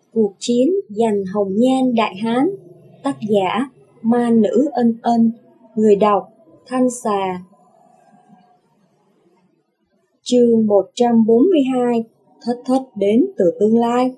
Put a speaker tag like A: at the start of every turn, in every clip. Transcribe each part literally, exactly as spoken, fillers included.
A: Cuộc chiến giành hồng nhan Đại Hán. Tác giả Ma Nữ Ân Ân. Người đọc Thanh Xà. Chương một trăm bốn mươi hai. Thất thất đến từ tương lai.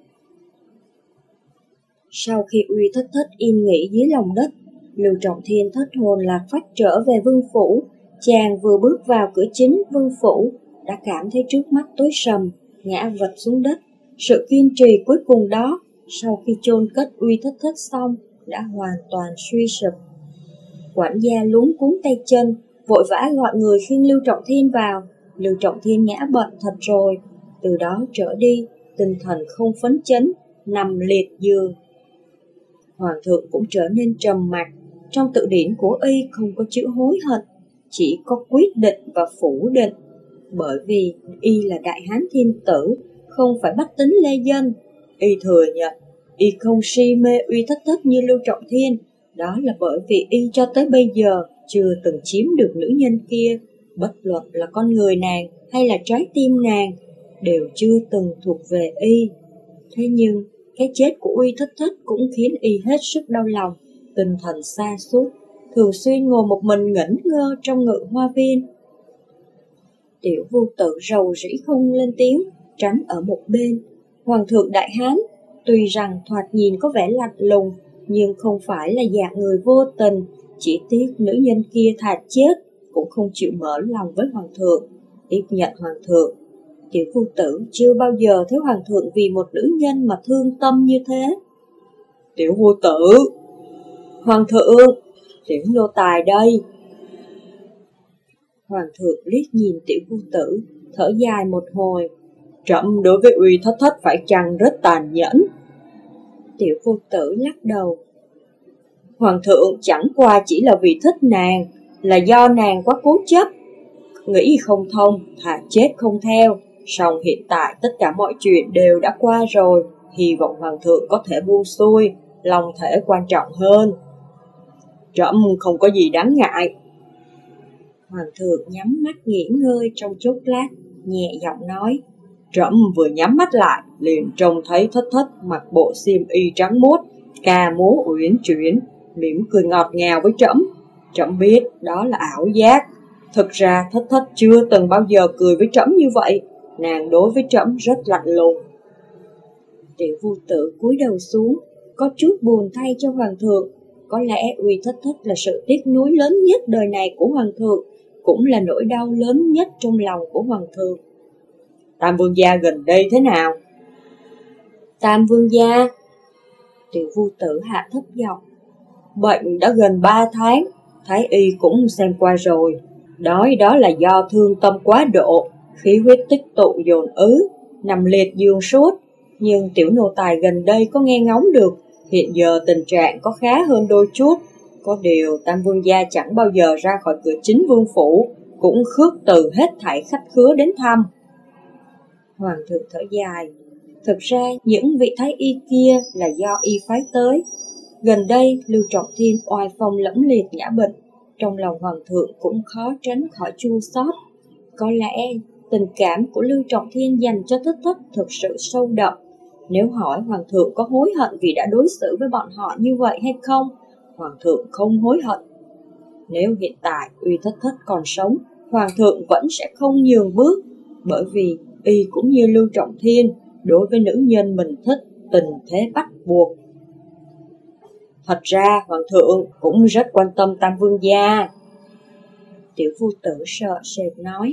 A: Sau khi Uy Thất Thất yên nghỉ dưới lòng đất, Lưu Trọng Thiên thất hồn lạc phách trở về vương phủ. Chàng vừa bước vào cửa chính vương phủ đã cảm thấy trước mắt tối sầm, ngã vật xuống đất. Sự kiên trì cuối cùng đó, sau khi chôn cất Uy Thất Thất xong, đã hoàn toàn suy sụp. Quản gia luống cuống tay chân, vội vã gọi người khiêng Lưu Trọng Thiên vào. Lưu Trọng Thiên ngã bệnh thật rồi. Từ đó trở đi, tinh thần không phấn chấn, nằm liệt giường. Hoàng thượng cũng trở nên trầm mặc. Trong tự điển của y không có chữ hối hận, chỉ có quyết định và phủ định. Bởi vì y là đại hán thiên tử, không phải bách tính lê dân. Y thừa nhận y không si mê Uy Thất Thất như Lưu Trọng Thiên. Đó là bởi vì y cho tới bây giờ chưa từng chiếm được nữ nhân kia. Bất luận là con người nàng hay là trái tim nàng đều chưa từng thuộc về y. Thế nhưng cái chết của Uy Thất Thất cũng khiến y hết sức đau lòng, tinh thần sa sút, thường xuyên ngồi một mình ngẩn ngơ trong ngự hoa viên. Tiểu Vô Tự rầu rĩ không lên tiếng, tránh ở một bên. Hoàng thượng Đại Hán tuy rằng thoạt nhìn có vẻ lạnh lùng, nhưng không phải là dạng người vô tình. Chỉ tiếc nữ nhân kia thà chết cũng không chịu mở lòng với hoàng thượng, tiếp nhận hoàng thượng. Tiểu Vô Tự chưa bao giờ thấy hoàng thượng vì một nữ nhân mà thương tâm như thế. Tiểu Vô Tự, hoàng thượng, tiểu nô tài đây. Hoàng thượng liếc nhìn Tiểu Vô Tự, thở dài một hồi. Trẫm đối với Uy Thất Thất phải chăng rất tàn nhẫn? Tiểu Vô Tự lắc đầu. Hoàng thượng chẳng qua chỉ là vì thích nàng, là do nàng quá cố chấp, nghĩ không thông, thà chết không theo. Song hiện tại tất cả mọi chuyện đều đã qua rồi, hy vọng hoàng thượng có thể buông xuôi, lòng thể quan trọng hơn. Trẫm không có gì đáng ngại. Hoàng thượng nhắm mắt nghỉ ngơi trong chốc lát, nhẹ giọng nói. Trẫm vừa nhắm mắt lại, liền trông thấy Thất Thất mặc bộ xiêm y trắng muốt, ca múa uyển chuyển, mỉm cười ngọt ngào với trẫm. Trẫm biết đó là ảo giác. Thực ra Thất Thất chưa từng bao giờ cười với trẫm như vậy. Nàng đối với trẫm rất lạnh lùng. Tiểu Vô Tự cúi đầu xuống, có chút buồn thay cho hoàng thượng. Có lẽ Uy Thất Thất là sự tiếc nuối lớn nhất đời này của hoàng thượng, cũng là nỗi đau lớn nhất trong lòng của hoàng thượng. Tam vương gia gần đây thế nào? Tam vương gia? Tiểu Vô Tự hạ thấp giọng. Bệnh đã gần ba tháng, thái y cũng xem qua rồi. Nói đó là do thương tâm quá độ, khí huyết tích tụ dồn ứ, nằm liệt giường suốt. Nhưng tiểu nô tài gần đây có nghe ngóng được, hiện giờ tình trạng có khá hơn đôi chút. Có điều Tam vương gia chẳng bao giờ ra khỏi cửa chính vương phủ, cũng khước từ hết thảy khách khứa đến thăm. Hoàng thượng thở dài. Thực ra những vị thái y kia là do y phái tới. Gần đây Lưu Trọng Thiên oai phong lẫm liệt ngã bệnh, trong lòng hoàng thượng cũng khó tránh khỏi chua xót. Có lẽ tình cảm của Lưu Trọng Thiên dành cho Thất Thất thực sự sâu đậm. Nếu hỏi hoàng thượng có hối hận vì đã đối xử với bọn họ như vậy hay không, hoàng thượng không hối hận. Nếu hiện tại Uy Thất Thất còn sống, hoàng thượng vẫn sẽ không nhường bước, bởi vì y cũng như Lưu Trọng Thiên, đối với nữ nhân mình thích, tình thế bắt buộc. Thật ra hoàng thượng cũng rất quan tâm Tam vương gia. Tiểu Vô Tự sợ sệt nói.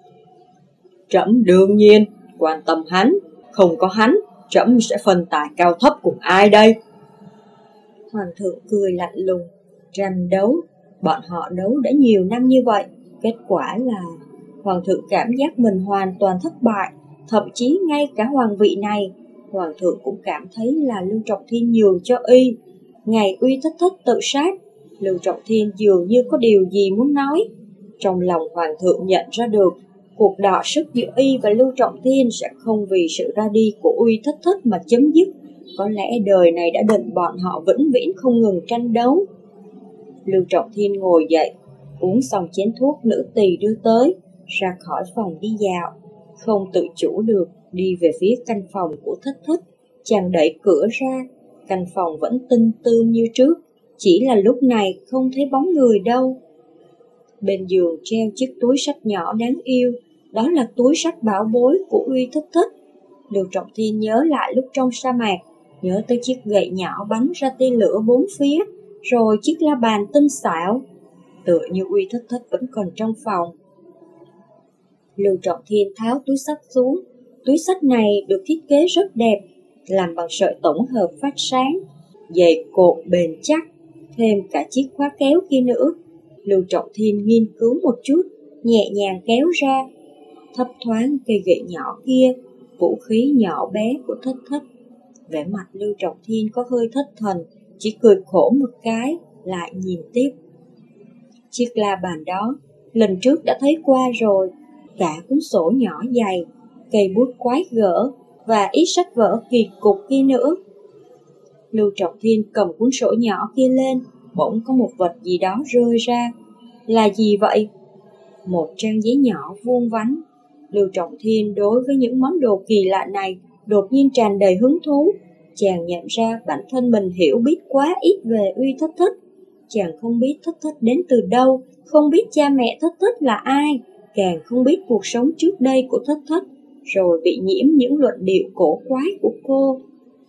A: Trẫm đương nhiên quan tâm hắn, không có hắn, trẫm sẽ phân tài cao thấp cùng ai đây? Hoàng thượng cười lạnh lùng. Tranh đấu, bọn họ đấu đã nhiều năm như vậy, kết quả là hoàng thượng cảm giác mình hoàn toàn thất bại. Thậm chí ngay cả hoàng vị này, hoàng thượng cũng cảm thấy là Lưu Trọng Thiên nhường cho y. Ngày Uy Thất Thất tự sát, Lưu Trọng Thiên dường như có điều gì muốn nói. Trong lòng hoàng thượng nhận ra được, cuộc đọ sức giữa y và Lưu Trọng Thiên sẽ không vì sự ra đi của Uy Thất Thất mà chấm dứt. Có lẽ đời này đã định bọn họ vĩnh viễn không ngừng tranh đấu. Lưu Trọng Thiên ngồi dậy, uống xong chén thuốc nữ tỳ đưa tới, ra khỏi phòng đi dạo, không tự chủ được đi về phía căn phòng của Thất Thất, Chàng đẩy cửa ra, căn phòng vẫn tinh tươm như trước, chỉ là lúc này không thấy bóng người đâu. Bên giường treo chiếc túi sách nhỏ đáng yêu, đó là túi sách bảo bối của Uy Thích Thích. Lưu Trọng Thiên nhớ lại lúc trong sa mạc, nhớ tới chiếc gậy nhỏ bắn ra tia lửa bốn phía, rồi chiếc la bàn tinh xảo, tựa như Uy Thích Thích vẫn còn trong phòng. Lưu Trọng Thiên tháo túi sách xuống. Túi sách này được thiết kế rất đẹp, làm bằng sợi tổng hợp phát sáng, dày cộp bền chắc, thêm cả chiếc khóa kéo kia nữa. Lưu Trọng Thiên nghiên cứu một chút, nhẹ nhàng kéo ra. Thấp thoáng cây gậy nhỏ kia, vũ khí nhỏ bé của Thích Thích. Vẻ mặt Lưu Trọng Thiên có hơi thất thần, chỉ cười khổ một cái, lại nhìn tiếp. Chiếc la bàn đó, lần trước đã thấy qua rồi, cả cuốn sổ nhỏ dày, cây bút quái gở và ít sách vở kỳ cục kia nữa. Lưu Trọng Thiên cầm cuốn sổ nhỏ kia lên, bỗng có một vật gì đó rơi ra. Là gì vậy? Một trang giấy nhỏ vuông vắn. Lưu Trọng Thiên đối với những món đồ kỳ lạ này đột nhiên tràn đầy hứng thú. Chàng nhận ra bản thân mình hiểu biết quá ít về Uy Thích Thích. Chàng không biết Thích Thích đến từ đâu, không biết cha mẹ Thích Thích là ai, càng không biết cuộc sống trước đây của Thích Thích, rồi bị nhiễm những luận điệu cổ quái của cô.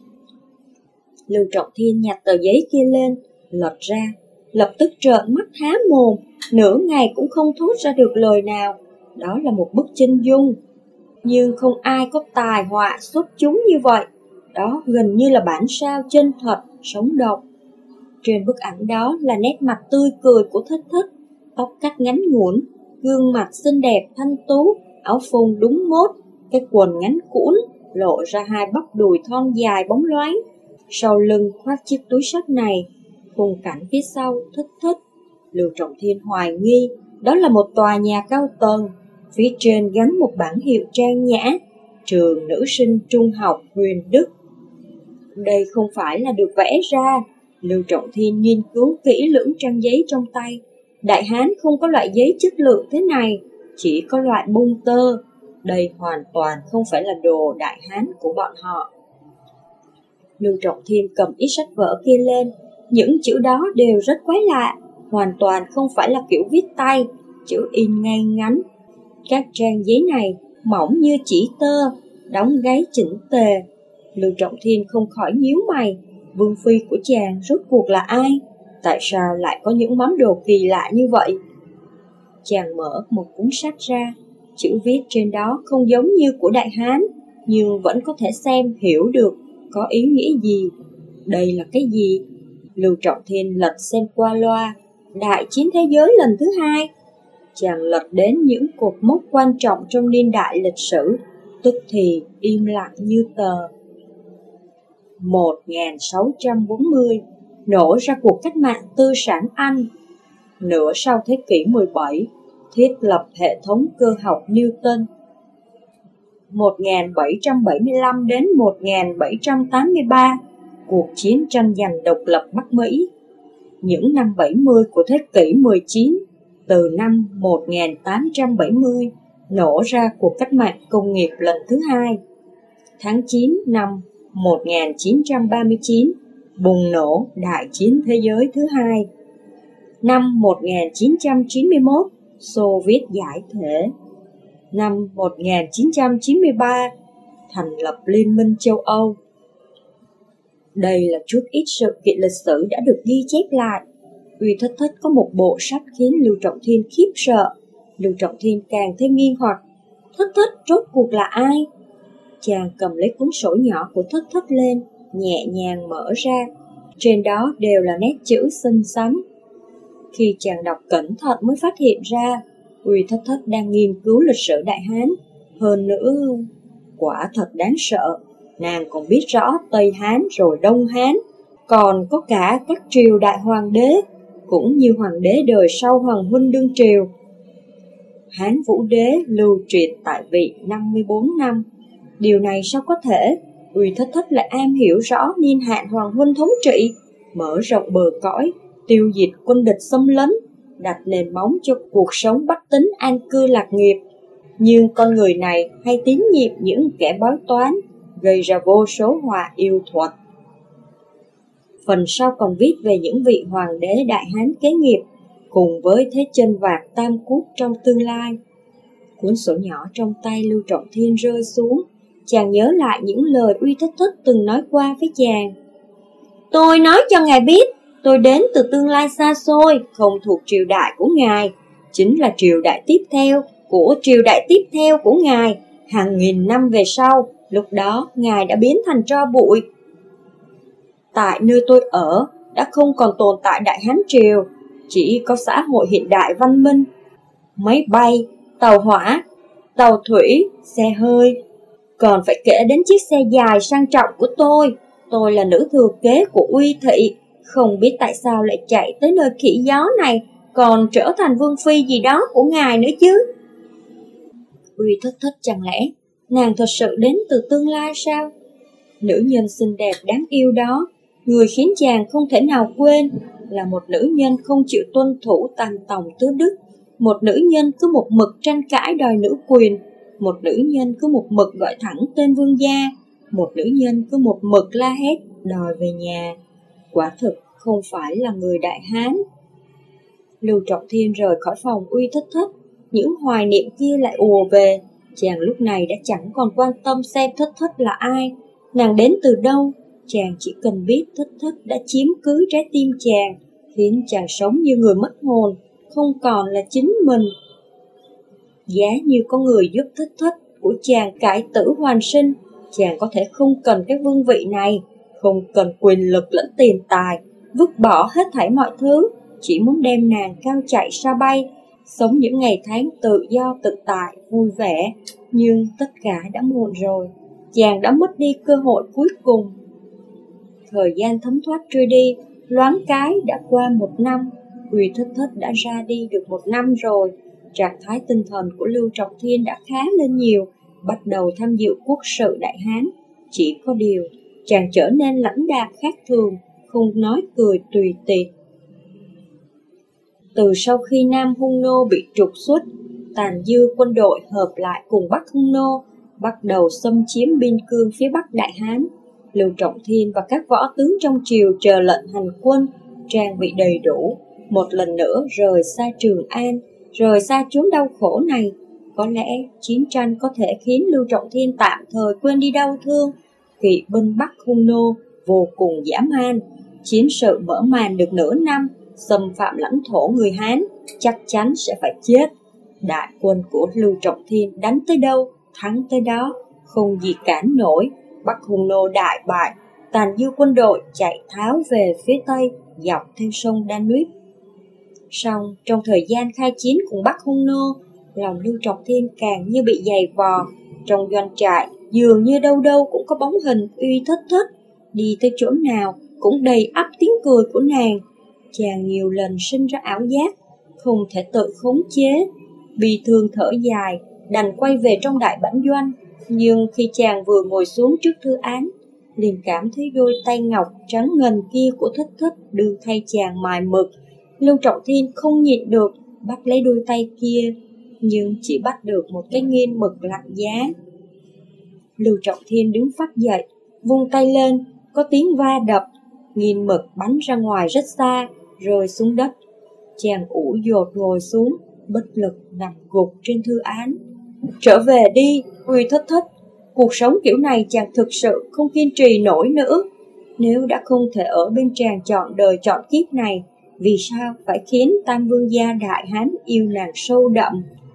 A: Lưu Trọng Thiên nhặt tờ giấy kia lên, lật ra, lập tức trợn mắt há mồm, nửa ngày cũng không thốt ra được lời nào. Đó là một bức chân dung, nhưng không ai có tài họa xuất chúng như vậy. Đó gần như là bản sao chân thật, sống động. Trên bức ảnh đó là nét mặt tươi cười của Thích Thích, tóc cắt ngắn ngủn, gương mặt xinh đẹp thanh tú, áo phông đúng mốt, cái quần ngắn cũn, lộ ra hai bắp đùi thon dài bóng loáng. Sau lưng khoác chiếc túi sách này, khung cảnh phía sau Thích Thích. Lưu Trọng Thiên hoài nghi, đó là một tòa nhà cao tầng, phía trên gắn một bảng hiệu trang nhã, trường nữ sinh trung học Huyền Đức. Đây không phải là được vẽ ra. Lưu Trọng Thiên nghiên cứu kỹ lưỡng trang giấy trong tay. Đại Hán không có loại giấy chất lượng thế này, chỉ có loại bông tơ. Đây hoàn toàn không phải là đồ Đại Hán của bọn họ. Lưu Trọng Thiên cầm ít sách vở kia lên. Những chữ đó đều rất quái lạ, hoàn toàn không phải là kiểu viết tay, chữ in ngay ngắn. Các trang giấy này mỏng như chỉ tơ, đóng gáy chỉnh tề. Lưu Trọng Thiên không khỏi nhíu mày, vương phi của chàng rốt cuộc là ai? Tại sao lại có những món đồ kỳ lạ như vậy? Chàng mở một cuốn sách ra, chữ viết trên đó không giống như của Đại Hán, nhưng vẫn có thể xem hiểu được có ý nghĩa gì. Đây là cái gì? Lưu Trọng Thiên lật xem qua loa. Đại chiến thế giới lần thứ hai. Chàng lật đến những cột mốc quan trọng trong niên đại lịch sử, tức thì im lặng như tờ. một nghìn sáu trăm bốn mươi, nổ ra cuộc cách mạng tư sản Anh. Nửa sau thế kỷ mười bảy, thiết lập hệ thống cơ học Newton. một nghìn bảy trăm bảy mươi lăm đến một nghìn bảy trăm tám mươi ba, cuộc chiến tranh giành độc lập Bắc Mỹ. Những năm bảy mươi của thế kỷ mười chín, từ năm một nghìn tám trăm bảy mươi, nổ ra cuộc cách mạng công nghiệp lần thứ hai. Tháng chín năm một nghìn chín trăm ba mươi chín, bùng nổ đại chiến thế giới thứ hai. Năm một nghìn chín trăm chín mươi mốt, Xô Viết giải thể. Năm một nghìn chín trăm chín mươi ba, thành lập Liên minh châu Âu. Đây là chút ít sự kiện lịch sử đã được ghi chép lại. Uy Thích Thích có một bộ sách khiến Lưu Trọng Thiên khiếp sợ. Lưu Trọng Thiên càng thêm nghi hoặc, Thích Thích rốt cuộc là ai? Chàng cầm lấy cuốn sổ nhỏ của Thích Thích lên, nhẹ nhàng mở ra. Trên đó đều là nét chữ xinh xắn. Khi chàng đọc cẩn thận mới phát hiện ra, Uy Thích Thích đang nghiên cứu lịch sử Đại Hán. Hơn nữa, quả thật đáng sợ, nàng còn biết rõ Tây Hán rồi Đông Hán, còn có cả các triều đại hoàng đế, cũng như hoàng đế đời sau Hoàng Huynh đương triều. Hán Vũ Đế lưu truyền tại vị năm mươi bốn năm. Điều này sao có thể? Uy Thích Thích lại am hiểu rõ niên hạn Hoàng Huynh thống trị, mở rộng bờ cõi, tiêu diệt quân địch xâm lấn, đặt nền móng cho cuộc sống bách tính an cư lạc nghiệp. Nhưng con người này hay tín nhiệm những kẻ bói toán, gây ra vô số họa yêu thuật. Phần sau còn viết về những vị hoàng đế đại hán kế nghiệp, cùng với thế chân vạc tam quốc trong tương lai. Cuốn sổ nhỏ trong tay Lưu Trọng Thiên rơi xuống, chàng nhớ lại những lời Uy Thất Thất từng nói qua với chàng. Tôi nói cho ngài biết, tôi đến từ tương lai xa xôi, không thuộc triều đại của ngài, chính là triều đại tiếp theo của triều đại tiếp theo của ngài. Hàng nghìn năm về sau, lúc đó ngài đã biến thành tro bụi. Tại nơi tôi ở, đã không còn tồn tại Đại Hán Triều, chỉ có xã hội hiện đại văn minh. Máy bay, tàu hỏa, tàu thủy, xe hơi. Còn phải kể đến chiếc xe dài sang trọng của tôi. Tôi là nữ thừa kế của Uy Thị, không biết tại sao lại chạy tới nơi khỉ gió này, còn trở thành vương phi gì đó của ngài nữa chứ. Uy Thất Thất, chẳng lẽ nàng thật sự đến từ tương lai sao? Nữ nhân xinh đẹp đáng yêu đó, người khiến chàng không thể nào quên, là một nữ nhân không chịu tuân thủ tam tòng tứ đức, một nữ nhân cứ một mực tranh cãi đòi nữ quyền, một nữ nhân cứ một mực gọi thẳng tên vương gia, một nữ nhân cứ một mực la hét đòi về nhà. Quả thực không phải là người Đại Hán. Lưu Trọng Thiên rời khỏi phòng Uy Thất Thất, những hoài niệm kia lại ùa về. Chàng lúc này đã chẳng còn quan tâm xem Thất Thất là ai, nàng đến từ đâu. Chàng chỉ cần biết Thất Thất đã chiếm cứ trái tim chàng, khiến chàng sống như người mất hồn, không còn là chính mình. Giá như có người giúp Thất Thất của chàng cải tử hoàn sinh, chàng có thể không cần cái vương vị này, không cần quyền lực lẫn tiền tài, vứt bỏ hết thảy mọi thứ, chỉ muốn đem nàng cao chạy xa bay, sống những ngày tháng tự do tự tại, vui vẻ. Nhưng tất cả đã muộn rồi, chàng đã mất đi cơ hội cuối cùng. Thời gian thấm thoát trôi đi, loáng cái đã qua một năm. Uy Thất Thất đã ra đi được một năm rồi. Trạng thái tinh thần của Lưu Trọng Thiên đã khá lên nhiều, bắt đầu tham dự quốc sự Đại Hán. Chỉ có điều, chàng trở nên lãnh đạm khác thường, không nói cười tùy tiện. Từ sau khi Nam Hung Nô bị trục xuất, tàn dư quân đội hợp lại cùng Bắc Hung Nô, bắt đầu xâm chiếm biên cương phía Bắc Đại Hán. Lưu Trọng Thiên và các võ tướng trong triều chờ lệnh hành quân, trang bị đầy đủ, một lần nữa rời xa Trường An, rời xa chốn đau khổ này. Có lẽ chiến tranh có thể khiến Lưu Trọng Thiên tạm thời quên đi đau thương. Kỵ binh Bắc Hung Nô vô cùng dã man, chiến sự mở màn được nửa năm, xâm phạm lãnh thổ người Hán, chắc chắn sẽ phải chết. Đại quân của Lưu Trọng Thiên đánh tới đâu, thắng tới đó, không gì cản nổi. Bắc Hung Nô đại bại, tàn dư quân đội chạy tháo về phía tây, dọc theo sông Danube. Song trong thời gian khai chiến cùng Bắc Hung Nô, lòng Lưu Trọng Thiên càng như bị dày vò. Trong doanh trại dường như đâu đâu cũng có bóng hình Uy Thất Thất, đi tới chỗ nào cũng đầy ắp tiếng cười của nàng. Chàng nhiều lần sinh ra ảo giác, không thể tự khống chế, bi thương thở dài, đành quay về trong đại bản doanh. Nhưng khi chàng vừa ngồi xuống trước thư án, liền cảm thấy đôi tay ngọc trắng ngần kia của Thất Thất đưa thay chàng mài mực. Lưu Trọng Thiên không nhịn được, bắt lấy đôi tay kia, nhưng chỉ bắt được một cái nghiên mực lạnh giá. Lưu Trọng Thiên đứng phắt dậy, vung tay lên, có tiếng va đập, nghiên mực bắn ra ngoài rất xa, rơi xuống đất. Chàng ủ dột ngồi xuống, bất lực nằm gục trên thư án. Trở về đi, Uy Thất Thất, cuộc sống kiểu này chàng thực sự không kiên trì nổi nữa. Nếu đã không thể ở bên chàng chọn đời chọn kiếp này, vì sao phải khiến Tam Vương gia Đại Hán yêu nàng sâu đậm?